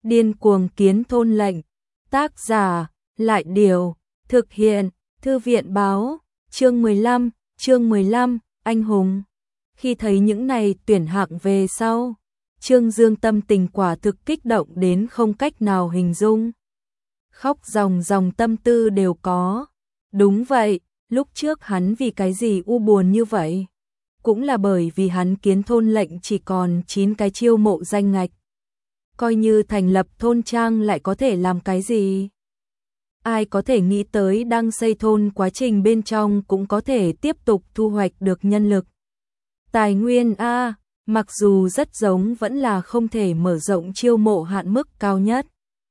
Điên cuồng kiến thôn lệnh. Tác giả, Lại Điều. Thực hiện, Thư viện báo. Chương 15, anh hùng. Khi thấy những này tuyển hạng về sau, Trương Dương tâm tình quả thực kích động đến không cách nào hình dung. Khóc ròng ròng tâm tư đều có. Đúng vậy, lúc trước hắn vì cái gì u buồn như vậy? Cũng là bởi vì hắn kiến thôn lệnh chỉ còn 9 cái chiêu mộ danh ngạch. Coi như thành lập thôn trang lại có thể làm cái gì? Ai có thể nghĩ tới đang xây thôn quá trình bên trong cũng có thể tiếp tục thu hoạch được nhân lực. Tài nguyên A, mặc dù rất giống vẫn là không thể mở rộng chiêu mộ hạn mức cao nhất.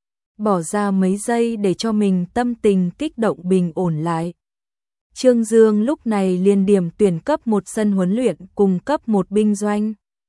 Bỏ ra mấy giây để cho mình tâm tình kích động bình ổn lại. Trương Dương lúc này liền điểm tuyển cấp một sân huấn luyện cùng cấp một binh doanh.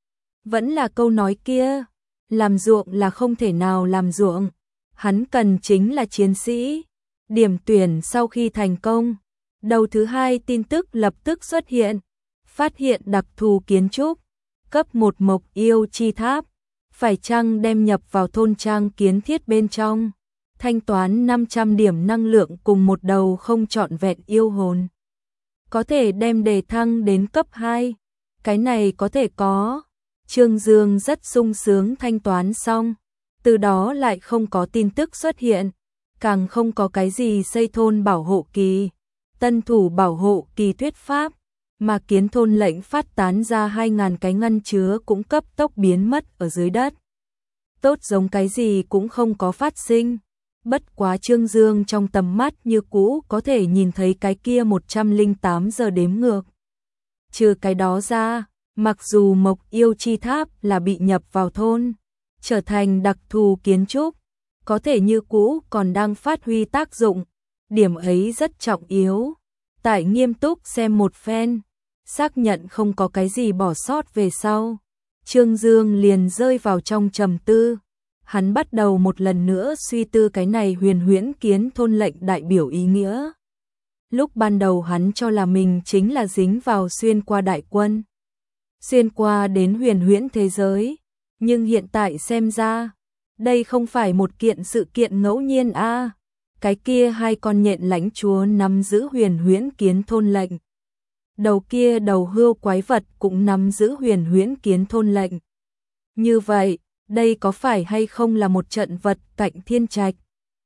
Vẫn là câu nói kia, làm ruộng là không thể nào làm ruộng, hắn cần chính là chiến sĩ. Điểm tuyển sau khi thành công, đầu thứ 2 tin tức lập tức xuất hiện, phát hiện đặc thù kiến trúc, cấp 1 mộc yêu chi tháp, phải chăng đem nhập vào thôn trang kiến thiết bên trong, thanh toán 500 điểm năng lượng cùng một đầu không trọn vẹn yêu hồn. Có thể đem đề thăng đến cấp 2, cái này có thể có. Trương Dương rất sung sướng thanh toán xong, từ đó lại không có tin tức xuất hiện, càng không có cái gì xây thôn bảo hộ kỳ, tân thủ bảo hộ kỳ thuyết pháp, mà kiến thôn lệnh phát tán ra 2.000 cái ngăn chứa cũng cấp tốc biến mất ở dưới đất. Tốt giống cái gì cũng không có phát sinh, bất quá Trương Dương trong tầm mắt như cũ có thể nhìn thấy cái kia 108 giờ đếm ngược. Trừ cái đó ra, mặc dù mộc yêu chi tháp là bị nhập vào thôn, trở thành đặc thù kiến trúc, có thể như cũ còn đang phát huy tác dụng, điểm ấy rất trọng yếu. Tại nghiêm túc xem một phen, xác nhận không có cái gì bỏ sót về sau, Trương Dương liền rơi vào trong trầm tư. Hắn bắt đầu một lần nữa suy tư cái này huyền huyễn kiến thôn lệnh đại biểu ý nghĩa. Lúc ban đầu hắn cho là mình chính là dính vào xuyên qua đại quân, xuyên qua đến huyền huyễn thế giới, nhưng hiện tại xem ra, đây không phải một kiện sự kiện ngẫu nhiên a. Cái kia 2 con nhện lãnh chúa nắm giữ huyền huyễn kiến thôn lệnh. Đầu kia đầu hươu quái vật cũng nắm giữ huyền huyễn kiến thôn lệnh. Như vậy, đây có phải hay không là một trận vật cạnh thiên trạch?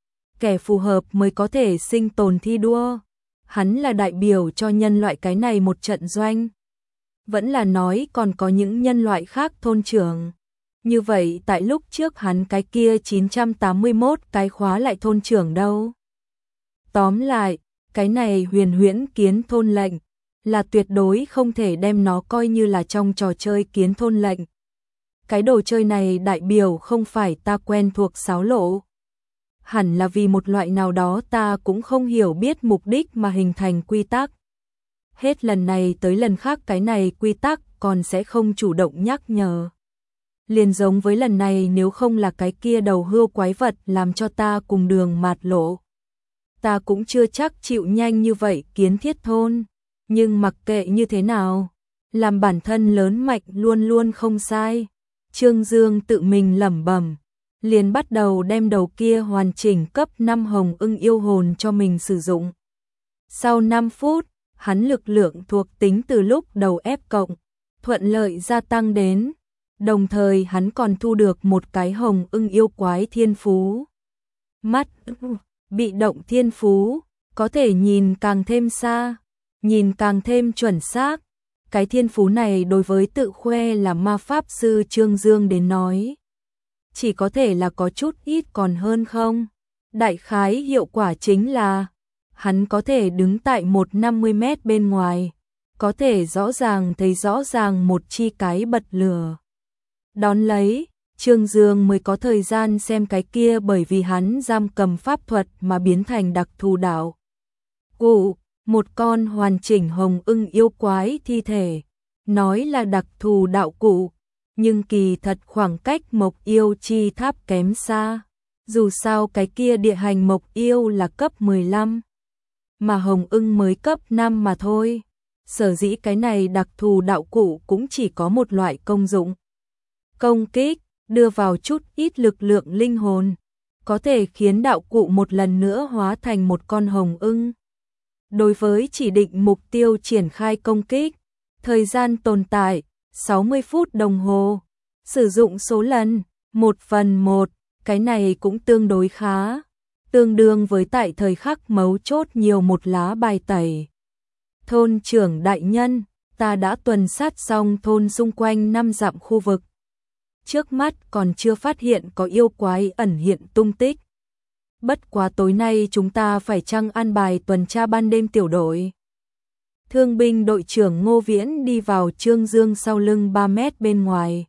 Kẻ phù hợp mới có thể sinh tồn thi đua. Hắn là đại biểu cho nhân loại cái này một trận doanh. Vẫn là nói còn có những nhân loại khác thôn trưởng. Như vậy tại lúc trước hắn cái kia 981 cái khóa lại thôn trưởng đâu? Tóm lại, cái này huyền huyễn kiến thôn lệnh là tuyệt đối không thể đem nó coi như là trong trò chơi kiến thôn lệnh. Cái đồ chơi này đại biểu không phải ta quen thuộc xáo lộ. Hẳn là vì một loại nào đó ta cũng không hiểu biết mục đích mà hình thành quy tắc. Hết lần này tới lần khác cái này quy tắc còn sẽ không chủ động nhắc nhở. Liền giống với lần này nếu không là cái kia đầu hươu quái vật làm cho ta cùng đường mạt lộ, ta cũng chưa chắc chịu nhanh như vậy kiến thiết thôn. Nhưng mặc kệ như thế nào, làm bản thân lớn mạnh luôn luôn không sai. Trương Dương tự mình lẩm bẩm, liền bắt đầu đem đầu kia hoàn chỉnh cấp 5 hồng ưng yêu hồn cho mình sử dụng. Sau 5 phút, hắn lực lượng thuộc tính từ lúc đầu ép cộng, thuận lợi gia tăng đến. Đồng thời hắn còn thu được một cái hồng ưng yêu quái thiên phú. Mắt, bị động thiên phú, có thể nhìn càng thêm xa, nhìn càng thêm chuẩn xác. Cái thiên phú này đối với tự khoe là ma pháp sư Trương Dương đến nói, chỉ có thể là có chút ít còn hơn không. Đại khái hiệu quả chính là, hắn có thể đứng tại 150 mét bên ngoài, có thể rõ ràng thấy rõ ràng một chi cái bật lửa. Đón lấy, Trương Dương mới có thời gian xem cái kia bởi vì hắn giam cầm pháp thuật mà biến thành đặc thù đạo cụ, một con hoàn chỉnh hồng ưng yêu quái thi thể. Nói là đặc thù đạo cụ, nhưng kỳ thật khoảng cách mộc yêu chi tháp kém xa. Dù sao cái kia địa hành mộc yêu là cấp 15, mà hồng ưng mới cấp 5 mà thôi. Sở dĩ cái này đặc thù đạo cụ cũng chỉ có một loại công dụng. Công kích, đưa vào chút ít lực lượng linh hồn, có thể khiến đạo cụ một lần nữa hóa thành một con hồng ưng. Đối với chỉ định mục tiêu triển khai công kích, thời gian tồn tại 60 phút đồng hồ, sử dụng số lần 1/1, cái này cũng tương đối khá, tương đương với tại thời khắc mấu chốt nhiều một lá bài tẩy. Thôn trưởng đại nhân, ta đã tuần sát xong thôn xung quanh 5 dặm khu vực. Trước mắt còn chưa phát hiện có yêu quái ẩn hiện tung tích. Bất quá tối nay chúng ta phải chăng an bài tuần tra ban đêm tiểu đội. Thương binh đội trưởng Ngô Viễn đi vào Trương Dương sau lưng 3 mét bên ngoài.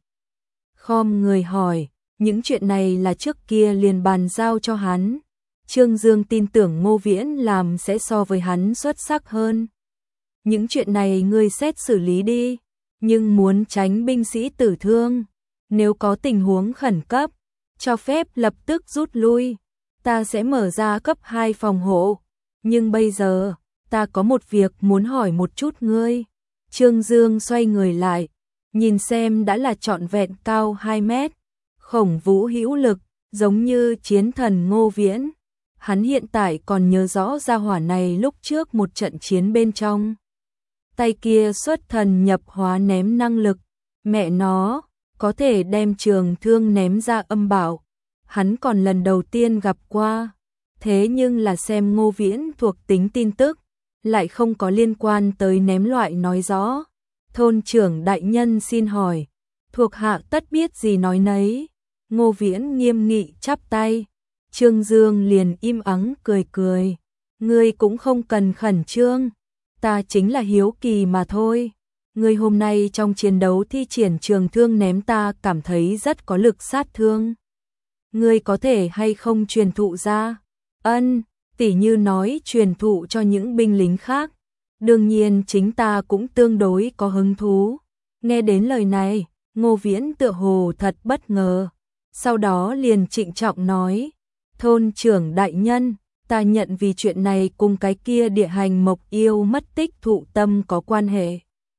Khom người hỏi, những chuyện này là trước kia liền bàn giao cho hắn. Trương Dương tin tưởng Ngô Viễn làm sẽ so với hắn xuất sắc hơn. Những chuyện này ngươi xét xử lý đi, nhưng muốn tránh binh sĩ tử thương. Nếu có tình huống khẩn cấp, cho phép lập tức rút lui. Ta sẽ mở ra cấp 2 phòng hộ. Nhưng bây giờ, ta có một việc muốn hỏi một chút ngươi. Trương Dương xoay người lại, nhìn xem đã là trọn vẹn cao 2 mét. Khổng vũ hữu lực, giống như chiến thần Ngô Viễn. Hắn hiện tại còn nhớ rõ gia hỏa này lúc trước một trận chiến bên trong. Tay kia xuất thần nhập hóa ném năng lực. Mẹ nó, có thể đem trường thương ném ra âm bảo. Hắn còn lần đầu tiên gặp qua. Thế nhưng là xem Ngô Viễn thuộc tính tin tức, lại không có liên quan tới ném loại nói rõ. Thôn trưởng đại nhân xin hỏi, thuộc hạ tất biết gì nói nấy. Ngô Viễn nghiêm nghị chắp tay. Trương Dương liền im ắng cười cười. Ngươi cũng không cần khẩn trương, ta chính là hiếu kỳ mà thôi. Ngươi hôm nay trong chiến đấu thi triển trường thương ném ta cảm thấy rất có lực sát thương. Ngươi có thể hay không truyền thụ ra? Ân, tỉ như nói truyền thụ cho những binh lính khác. Đương nhiên chính ta cũng tương đối có hứng thú. Nghe đến lời này, Ngô Viễn tựa hồ thật bất ngờ. Sau đó liền trịnh trọng nói, thôn trưởng đại nhân, ta nhận vì chuyện này cùng cái kia địa hành mộc yêu mất tích thụ tâm có quan hệ.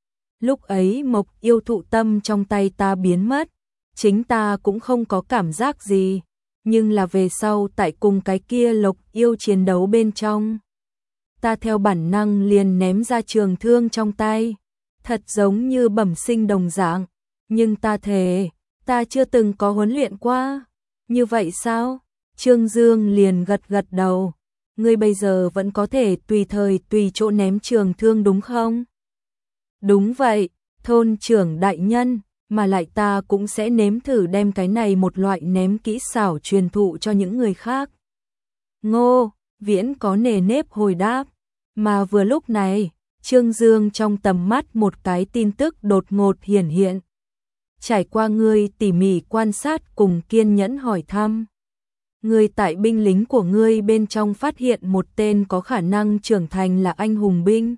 Lúc ấy mộc yêu thụ tâm trong tay ta biến mất, chính ta cũng không có cảm giác gì, nhưng là về sau tại cùng cái kia lộc yêu chiến đấu bên trong. Ta theo bản năng liền ném ra trường thương trong tay, thật giống như bẩm sinh đồng dạng, nhưng ta thề, ta chưa từng có huấn luyện qua. Như vậy sao? Trương Dương liền gật gật đầu. Ngươi bây giờ vẫn có thể tùy thời tùy chỗ ném trường thương đúng không? Đúng vậy, thôn trưởng đại nhân, mà lại ta cũng sẽ nếm thử đem cái này một loại ném kỹ xảo truyền thụ cho những người khác. Ngô Viễn có nề nếp hồi đáp, mà vừa lúc này, Trương Dương trong tầm mắt một cái tin tức đột ngột hiển hiện. Trải qua ngươi tỉ mỉ quan sát cùng kiên nhẫn hỏi thăm, ngươi tại binh lính của ngươi bên trong phát hiện một tên có khả năng trưởng thành là anh hùng binh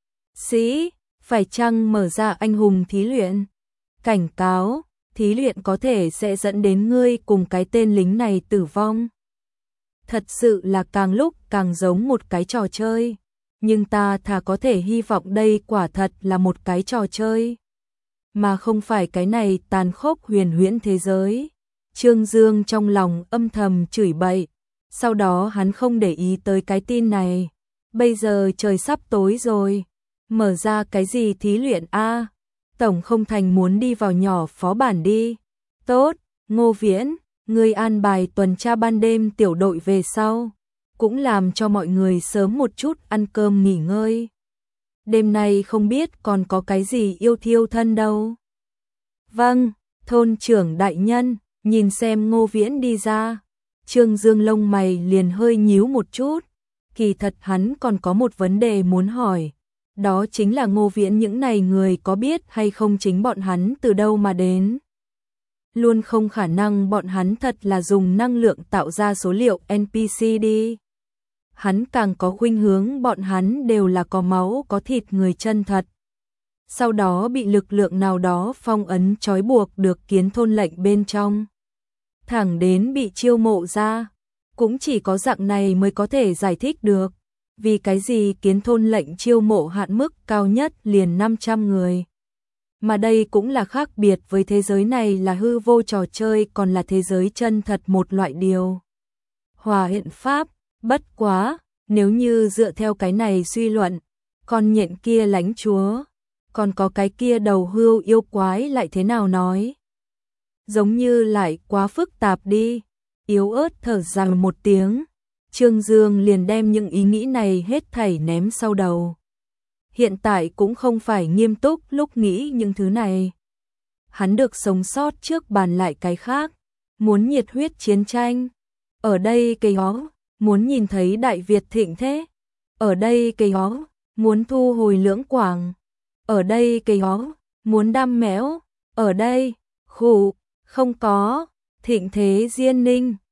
sĩ, phải chăng mở ra anh hùng thí luyện? Cảnh cáo, thí luyện có thể sẽ dẫn đến ngươi cùng cái tên lính này tử vong. Thật sự là càng lúc càng giống một cái trò chơi, nhưng ta thà có thể hy vọng đây quả thật là một cái trò chơi, mà không phải cái này tàn khốc huyền huyễn thế giới. Trương Dương trong lòng âm thầm chửi bậy, sau đó hắn không để ý tới cái tin này. Bây giờ trời sắp tối rồi, mở ra cái gì thí luyện a? Tổng không thành muốn đi vào nhỏ phó bản đi. Tốt, Ngô Viễn, ngươi an bài tuần tra ban đêm tiểu đội về sau, cũng làm cho mọi người sớm một chút ăn cơm nghỉ ngơi. Đêm nay không biết còn có cái gì yêu thiêu thân đâu. Vâng, thôn trưởng đại nhân. Nhìn xem Ngô Viễn đi ra, Trương Dương lông mày liền hơi nhíu một chút. Kỳ thật hắn còn có một vấn đề muốn hỏi, đó chính là Ngô Viễn những này người có biết hay không chính bọn hắn từ đâu mà đến. Luôn không khả năng bọn hắn thật là dùng năng lượng tạo ra số liệu NPC đi. Hắn càng có khuynh hướng bọn hắn đều là có máu có thịt người chân thật. Sau đó bị lực lượng nào đó phong ấn trói buộc được kiến thôn lệnh bên trong. Thẳng đến bị chiêu mộ ra, cũng chỉ có dạng này mới có thể giải thích được, vì cái gì kiến thôn lệnh chiêu mộ hạn mức cao nhất liền 500 người. mà đây cũng là khác biệt với thế giới này là hư vô trò chơi còn là thế giới chân thật một loại điều. Hòa hiện pháp, bất quá, nếu như dựa theo cái này suy luận, con nhện kia lãnh chúa, còn có cái kia đầu hươu yêu quái lại thế nào nói? Giống như lại quá phức tạp đi, yếu ớt thở dài một tiếng, Trương Dương liền đem những ý nghĩ này hết thảy ném sau đầu. Hiện tại cũng không phải nghiêm túc lúc nghĩ những thứ này. Hắn được sống sót trước bàn lại cái khác, muốn nhiệt huyết chiến tranh. Ở đây cây ó, muốn nhìn thấy Đại Việt thịnh thế. Ở đây cây ó, muốn thu hồi Lưỡng Quảng. Ở đây cây ó, muốn đam mẽo. Ở đây, khụ, không có, thịnh thế Diên Ninh.